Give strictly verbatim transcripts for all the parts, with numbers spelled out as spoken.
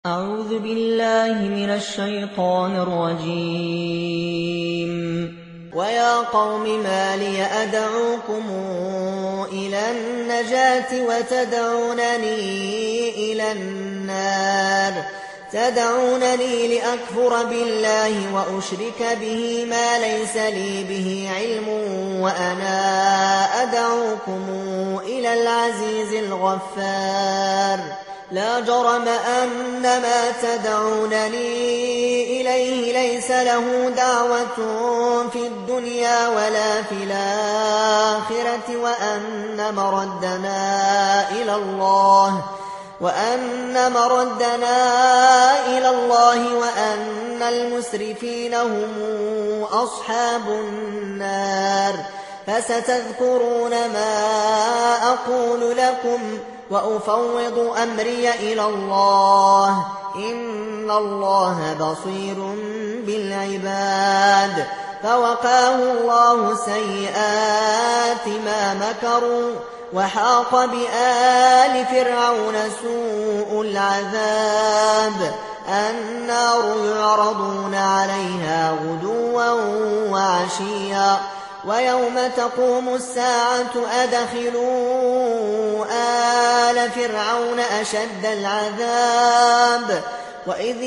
أعوذ بالله من الشيطان الرجيم. ويا قوم ما لي أدعوكم إلى النجاة وتدعونني إلى النار تدعونني لأكفر بالله وأشرك به ما ليس لي به علم وأنا أدعوكم إلى العزيز الغفار. لا جرم أن ما تدعونني إليه ليس له دعوة في الدنيا ولا في الآخرة وأن مردنا إلى الله وأن مردنا إلى الله وأن المسرفين هم أصحاب النار. فستذكرون ما أقول لكم وأفوض أمري إلى الله إن الله بصير بالعباد. فوقاه الله سيئات ما مكروا وحاق بآل فرعون سوء العذاب. النار يعرضون عليها غدوا وعشيا ويوم تقوم الساعة أدخلوا آل فرعون أشد العذاب. وإذ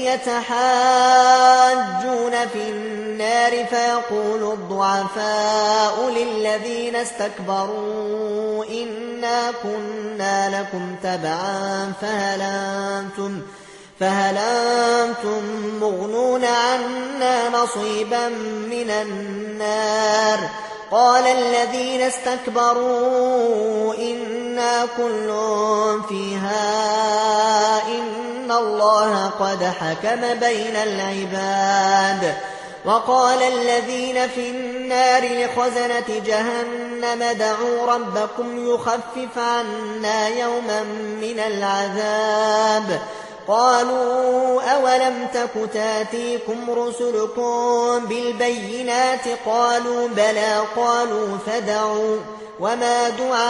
يتحاجون في النار فيقول الضعفاء للذين استكبروا إنا كنا لكم تبعا فهل أنتم فهل أنتم مغنون عنا نصيبا من النار. قال الذين استكبروا إنا كل فيها إن الله قد حكم بين العباد. وقال الذين في النار لخزنة جهنم ادعوا ربكم يخفف عنا يوما من العذاب. قالوا أولم تك تاتيكم رسلكم بالبينات قالوا بلى قالوا فادعوا وما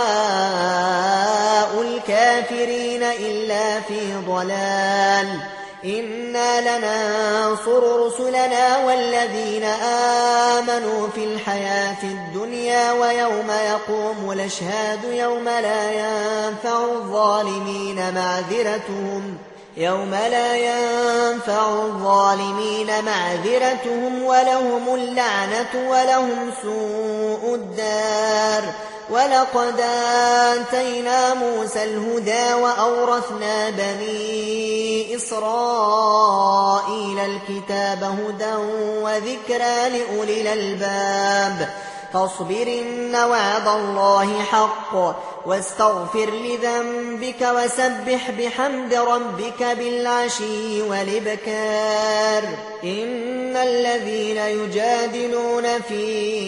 دعاء الكافرين إلا في ضلال. إنا لننصر رسلنا والذين آمنوا في الحياة الدنيا ويوم يقوم الأشهاد يوم لا ينفع الظالمين معذرتهم يوم لا ينفع الظالمين معذرتهم ولهم اللعنة ولهم سوء الدار. ولقد آتينا موسى الهدى وأورثنا بني إسرائيل الكتاب هدى وذكرى لأولي الألباب. فاصبر إن وعد الله حق واستغفر لذنبك وسبح بحمد ربك بالعشي والإبكار. إن الذين يجادلون في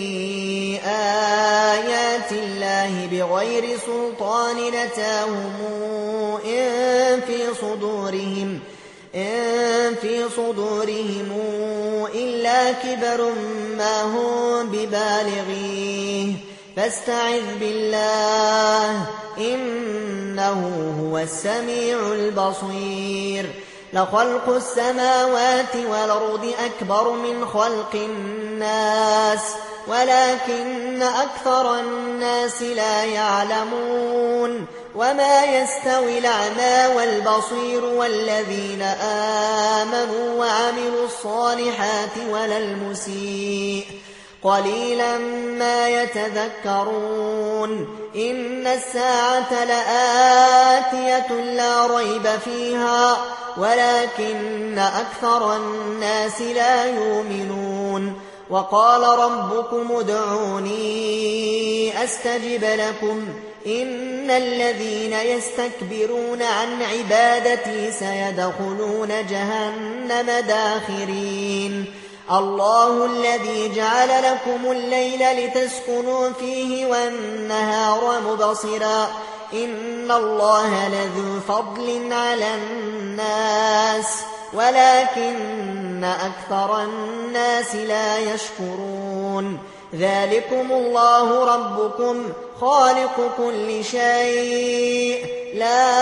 آيات الله بغير سلطان أتاهم إن في صدورهم إن في صدورهم إلا كبر ما هم ببالغيه فاستعذ بالله إنه هو السميع البصير. لخلق السماوات والأرض أكبر من خلق الناس ولكن أكثر الناس لا يعلمون. وما يستوي الأعمى والبصير والذين آمنوا وعملوا الصالحات ولا المسيء قليلا ما يتذكرون. إن الساعة لآتية لا ريب فيها ولكن أكثر الناس لا يؤمنون. وقال ربكم ادعوني أستجب لكم إن الذين يستكبرون عن عبادتي سيدخلون جهنم داخرين. الله الذي جعل لكم الليل لتسكنوا فيه والنهار مبصرا إن الله لذو فضل على الناس ولكن أكثر الناس لا يشكرون. ذلكم الله ربكم خالق كل شيء لا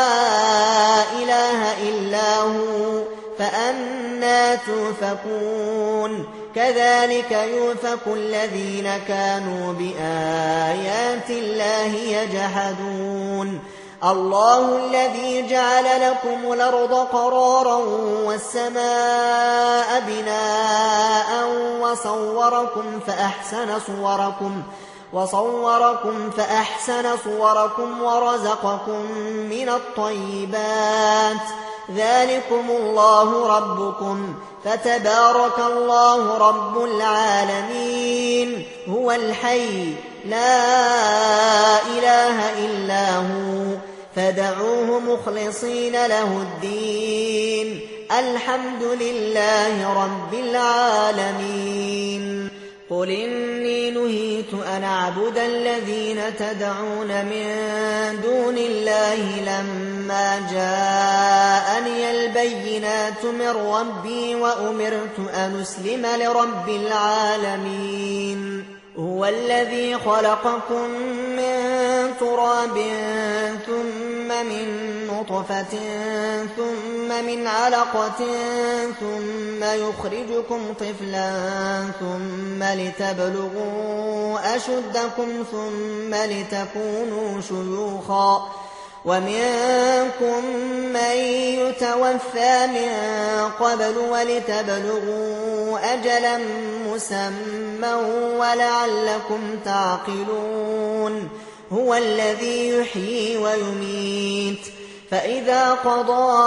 إله إلا هو فأنى تؤفكون كذلك يؤفك الذين كانوا بآيات الله يجحدون الله الذي جعل لكم الأرض قرارا والسماء بناء وصوركم فأحسن صوركم وصوركم فأحسن صوركم ورزقكم من الطيبات ذلكم الله ربكم فتبارك الله رب العالمين هو الحي لا إله إلا هو فدعوه مخلصين له الدين الحمد لله رب العالمين قل إني نهيت أن أعبد الذين تدعون من دون الله لما جاءني البينات من ربي وأمرت أن أسلم لرب العالمين هو الذي خلقكم من تراب ثم من نطفة ثم من علقة ثم يخرجكم طفلا ثم لتبلغوا أشدكم ثم لتكونوا شيوخا ومنكم من يتوفى من قبل ولتبلغوا أجلا مسمى ولعلكم تعقلون هو الذي يحيي ويميت فإذا قضى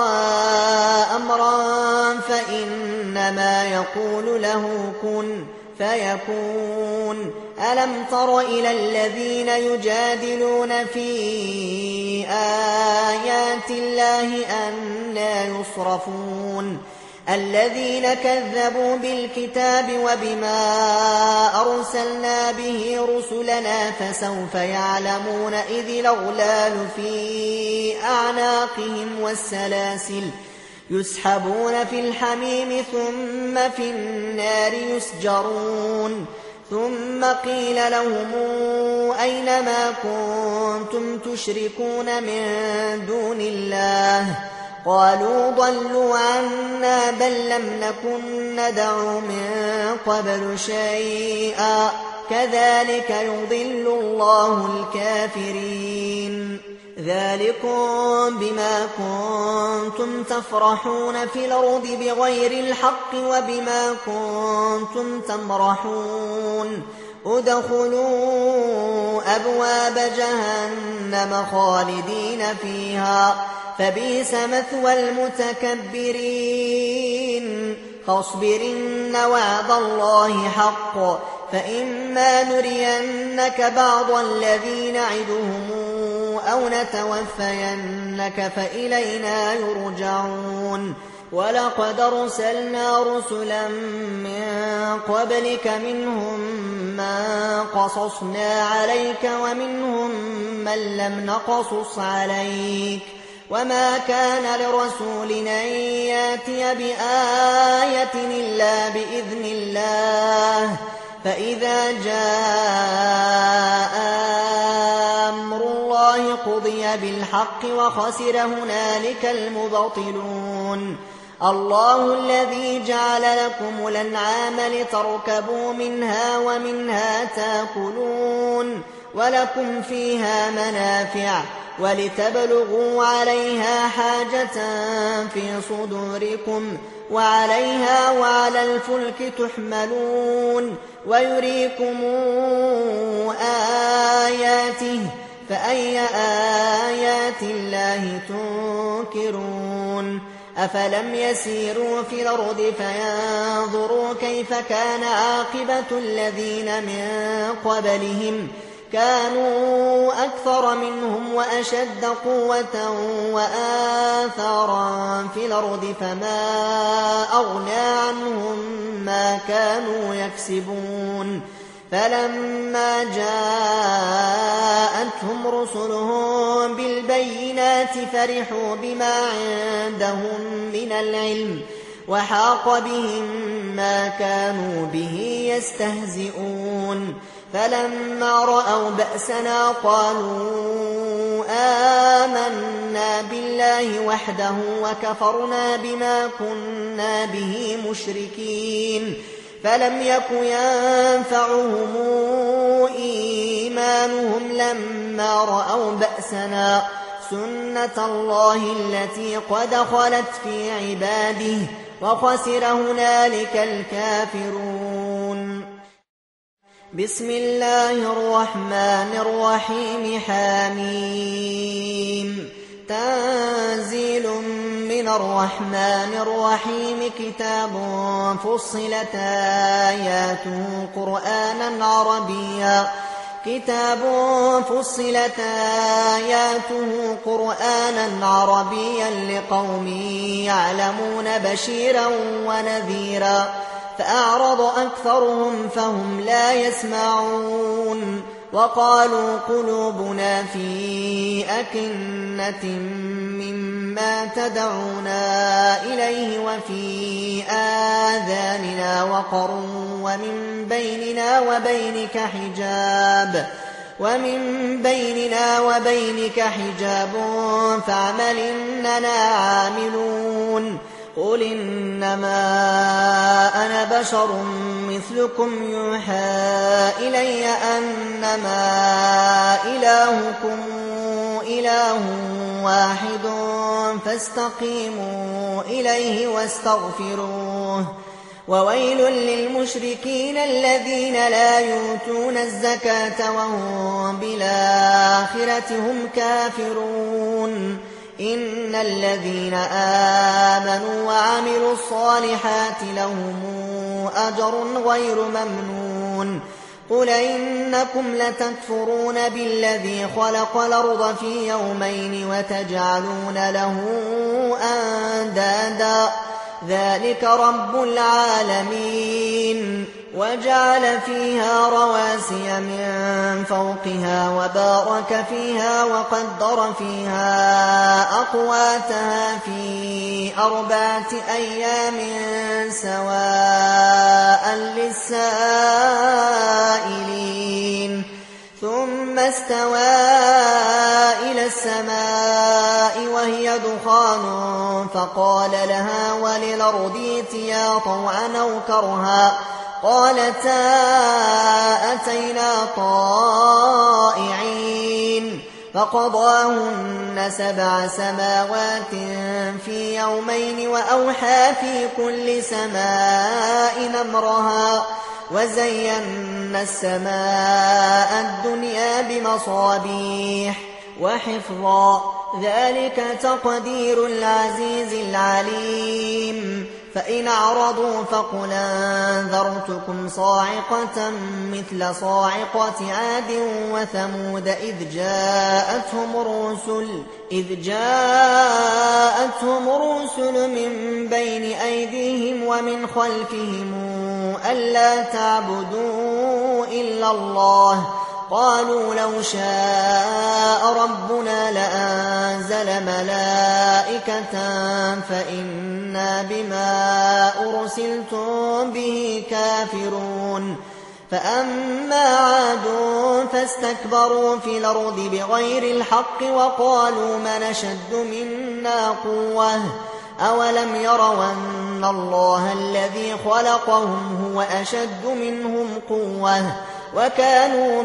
أمرا فإنما يقول له كن فيكون ألم تر إلى الذين يجادلون في آيات الله أنى يصرفون الذين كذبوا بالكتاب وبما أرسلنا به رسلنا فسوف يعلمون إذ الأغلال في أعناقهم والسلاسل يسحبون في الحميم ثم في النار يسجرون ثم قيل لهم أين ما كنتم تشركون من دون الله قالوا ضلوا عنا بل لم نكن ندعو من قبل شيئا كذلك يضل الله الكافرين ذلكم بما كنتم تفرحون في الأرض بغير الحق وبما كنتم تمرحون ادخلوا أبواب جهنم خالدين فيها فبئس مثوى المتكبرين فاصبر إن وعد الله حق فإما نرينك بعض الذي نعدهم أو نتوفينك فإلينا يرجعون ولقد أرسلنا رسلا من قبلك منهم من قصصنا عليك ومنهم من لم نقصص عليك وما كان لرسول أن يأتي بآية إلا بإذن الله فإذا جاء أمر الله قضي بالحق وخسر هنالك المبطلون الله الذي جعل لكم الأنعام لتركبوا منها ومنها تأكلون ولكم فيها منافع ولتبلغوا عليها حاجة في صدوركم وعليها وعلى الفلك تحملون ويريكم آياته فأي آيات الله تنكرون أفلم يسيروا في الأرض فينظروا كيف كان عاقبة الذين من قبلهم كانوا أكثر منهم وأشد قوة وآثارا في الأرض فما أغنى عنهم ما كانوا يكسبون فلما جاءتهم رسلهم بالبينات فرحوا بما عندهم من العلم وحاق بهم ما كانوا به يستهزئون فلما رأوا بأسنا قالوا آمنا بالله وحده وكفرنا بما كنا به مشركين فلم يك ينفعهم إيمانهم لما رأوا بأسنا سنة الله التي قد خلت في عباده وخسر هنالك الكافرون. بسم الله الرحمن الرحيم حميم تنزيل من الرحمن الرحيم كتاب فصلت آياته قرآنا عربيا كتاب فصلت آياته قرآنا عربيا لقوم يعلمون بشيرا ونذيرا فأعرض أكثرهم فهم لا يسمعون وقالوا قلوبنا في أكنة مما تدعونا إليه وفي آذاننا وقر ومن بيننا وبينك حجاب ومن بيننا وبينك حجاب فاعمل إننا عاملون قل إنما أنا بشر مثلكم يوحى إلي أنما إلهكم إله واحد فاستقيموا إليه واستغفروه وويل للمشركين الذين لا يؤتون الزكاة وهم بالآخرة هم كافرون إن الذين آمنوا وعملوا الصالحات لهم أجر غير ممنون قل إنكم لتكفرون بالذي خلق الأرض في يومين وتجعلون له أندادا ذلك رب العالمين وجعل فيها رواسي من فوقها وبارك فيها وقدر فيها أقواتها في أربعة أيام سواء للسائلين ثم استوى إلى السماء وهي دخان فقال لها وللأرض ائتيا طوعا أو كرها قالتا أتينا طائعين فقضاهن سبع سماوات في يومين وأوحى في كل سماء أمرها وزينا السماء الدنيا بمصابيح وحفظا ذلك تقدير العزيز العليم فإن أعرضوا فقل أنذرتكم صاعقة مثل صاعقة عاد وثمود إذ جاءتهم الرسل إذ جاءتهم الرسل من بين أيديهم ومن خلفهم ألا تعبدوا إلا الله قالوا لو شاء ربنا لأنزل ملائكة فإنا بما أرسلتم به كافرون فأما عاد فاستكبروا في الأرض بغير الحق وقالوا من أشد منا قوة أولم يروا أن الله الذي خلقهم هو أشد منهم قوة وكانوا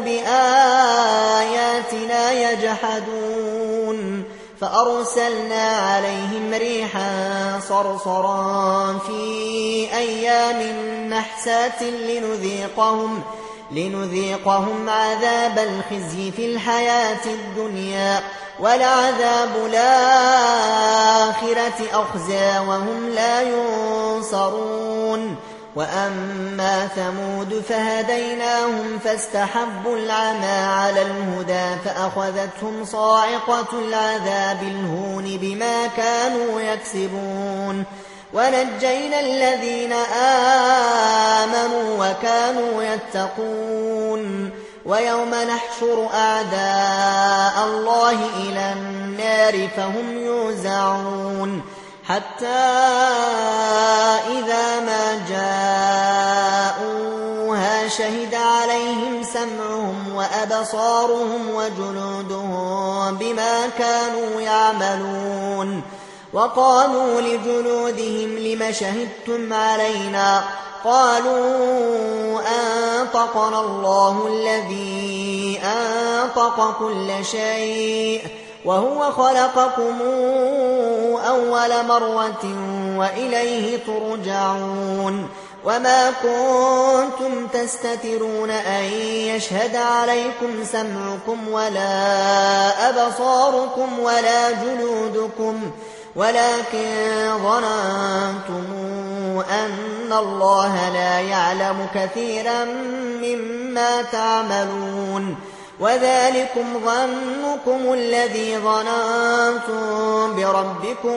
بآياتنا يجحدون فأرسلنا عليهم ريحا صرصرا في أيام نحسات لنذيقهم لنذيقهم عذاب الخزي في الحياة الدنيا ولعذاب الآخرة أخزى وهم لا ينصرون وأما ثمود فهديناهم فاستحبوا العمى على الهدى فأخذتهم صاعقة العذاب الهون بما كانوا يكسبون ونجينا الذين آمنوا وكانوا يتقون ويوم نحشر أعداء الله إلى النار فهم يوزعون حتى إذا ما جاءوها شهد عليهم سمعهم أبصارهم وجلودهم بما كانوا يعملون. وقالوا لجلودهم لم شهدتم علينا؟ قالوا أنطقنا الله الذي أنطق كل شيء وهو خلقكم أول مرة وإليه ترجعون. وما كنتم تستترون أن يشهد عليكم سمعكم ولا أبصاركم ولا جلودكم ولكن ظننتم أن الله لا يعلم كثيرا مما تعملون. وذلكم ظنكم الذي ظننتم بربكم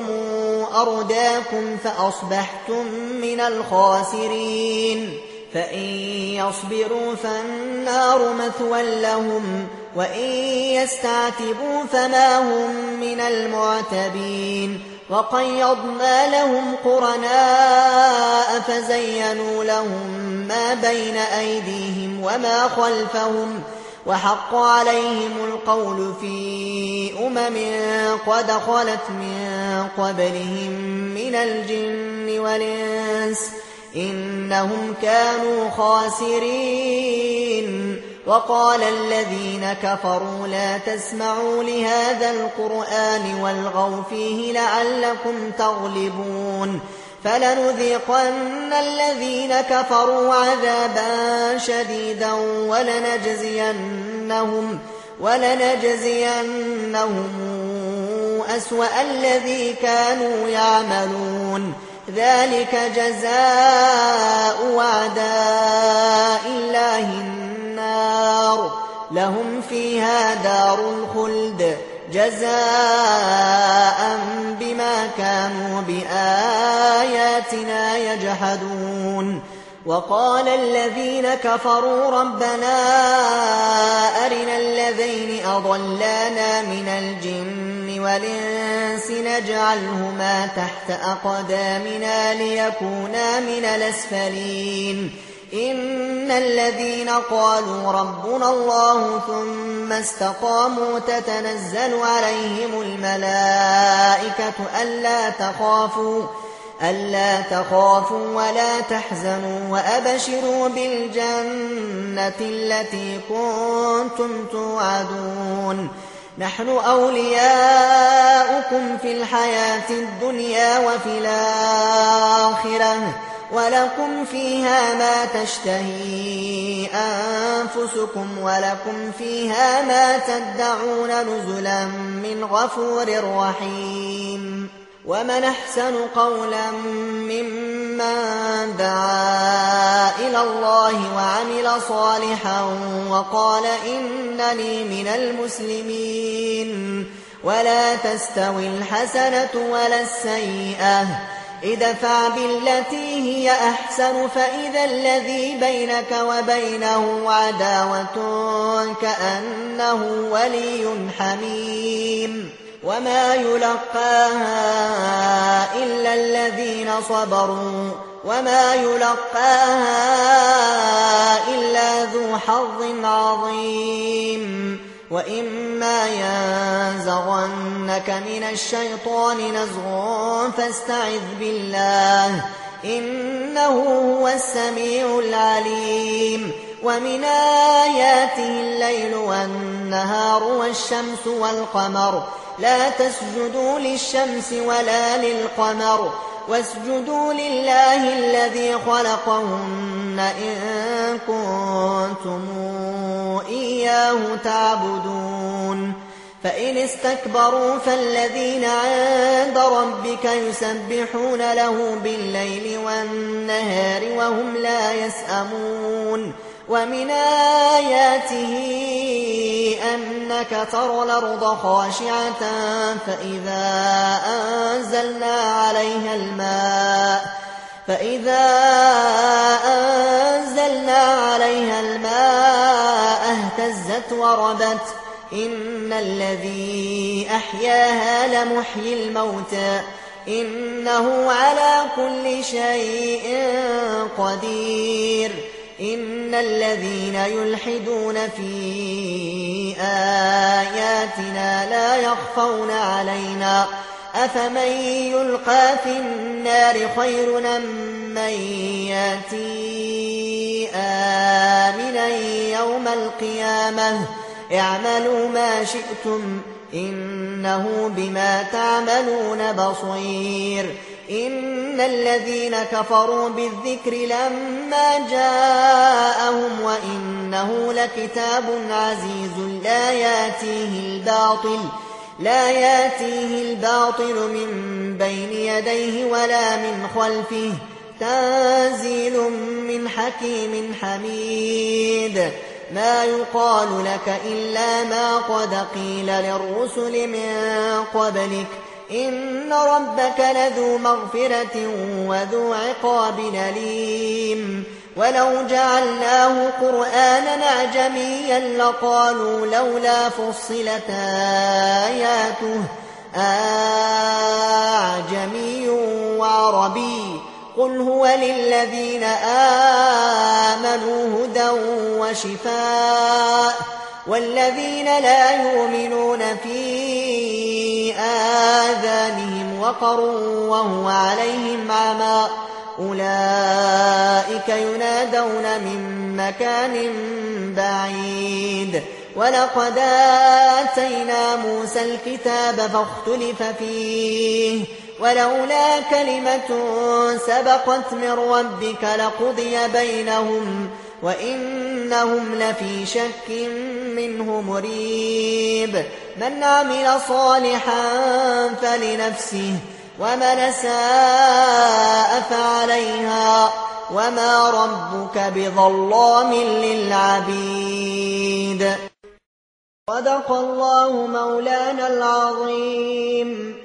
أرداكم فأصبحتم من الخاسرين. فإن يصبروا فالنار مثوى لهم وإن يستعتبوا فما هم من المعتبين. وقيضنا لهم قرناء فزينوا لهم ما بين أيديهم وما خلفهم وحق عليهم القول في أمم قد خلت من قبلهم من الجن والإنس إنهم كانوا خاسرين. وقال الذين كفروا لا تسمعوا لهذا القرآن والغوا فيه لعلكم تغلبون. فلنذيقن الذين كفروا عذابا شديدا ولنجزينهم, ولنجزينهم أسوأ الذي كانوا يعملون. ذلك جزاء أعداء الله النار لهم فيها دار الخلد جزاء بما كانوا بآياتنا يجحدون. وقال الذين كفروا ربنا أرنا الذين أضلانا من الجن والإنس نجعلهما تحت أقدامنا ليكونا من الأسفلين. إن الذين قالوا ربنا الله ثم استقاموا تتنزل عليهم الملائكة ألا تخافوا ألا تخافوا ولا تحزنوا وأبشروا بالجنة التي كنتم توعدون. نحن أولياؤكم في الحياة الدنيا وفي الآخرة ولكم فيها ما تشتهي أنفسكم ولكم فيها ما تدعون نزلا من غفور رحيم. ومن أحسن قولا ممن دعا إلى الله وعمل صالحا وقال إنني من المسلمين. ولا تستوي الحسنة ولا السيئة ادفع بالتي هي أحسن فإذا الذي بينك وبينه عداوة كأنه ولي حميم. وما يلقاها إلا الذين صبروا وما يلقاها إلا ذو حظ عظيم. وإما ينزغنك من الشيطان نزغ فاستعذ بالله إنه هو السميع العليم. ومن آياته الليل والنهار والشمس والقمر لا تسجدوا للشمس ولا للقمر واسجدوا لله الذي خلقهن إن كنتم إياه تعبدون. فإن استكبروا فالذين عند ربك يسبحون له بالليل والنهار وهم لا يسأمون. ومن آياته أنك ترى الأرض خاشعة فإذا أنزلنا عليها الماء فإذا أنزلنا عليها الماء اهتزت وربت إن الذي أحياها لمحيي الموتى إنه على كل شيء قدير. إن الذين يلحدون في آياتنا لا يخفون علينا أفمن يلقى في النار خير أم من يأتي آمنا يوم القيامة اعملوا ما شئتم إنه بما تعملون بصير إن الذين كفروا بالذكر لما جاءهم وإنه لكتاب عزيز لا يأتيه الباطل لا يأتيه الباطل من بين يديه ولا من خلفه تنزيل من حكيم حميد ما يقال لك إلا ما قد قيل للرسل من قبلك إن ربك لذو مغفرة وذو عقاب أليم ولو جعلناه قرآنا أعجميا لقالوا لولا فصلت آياته أعجمي وعربي قل هو للذين آمنوا هدى وشفاء والذين لا يؤمنون في آذانهم وقر وهو عليهم عمى أولئك ينادون من مكان بعيد ولقد آتينا موسى الكتاب فاختلف فيه ولولا كلمة سبقت من ربك لقضي بينهم وإنهم لفي شك منه مريب من عمل صالحا فلنفسه ومن ساء فعليها وما ربك بظلام للعبيد صدق الله مولانا العظيم.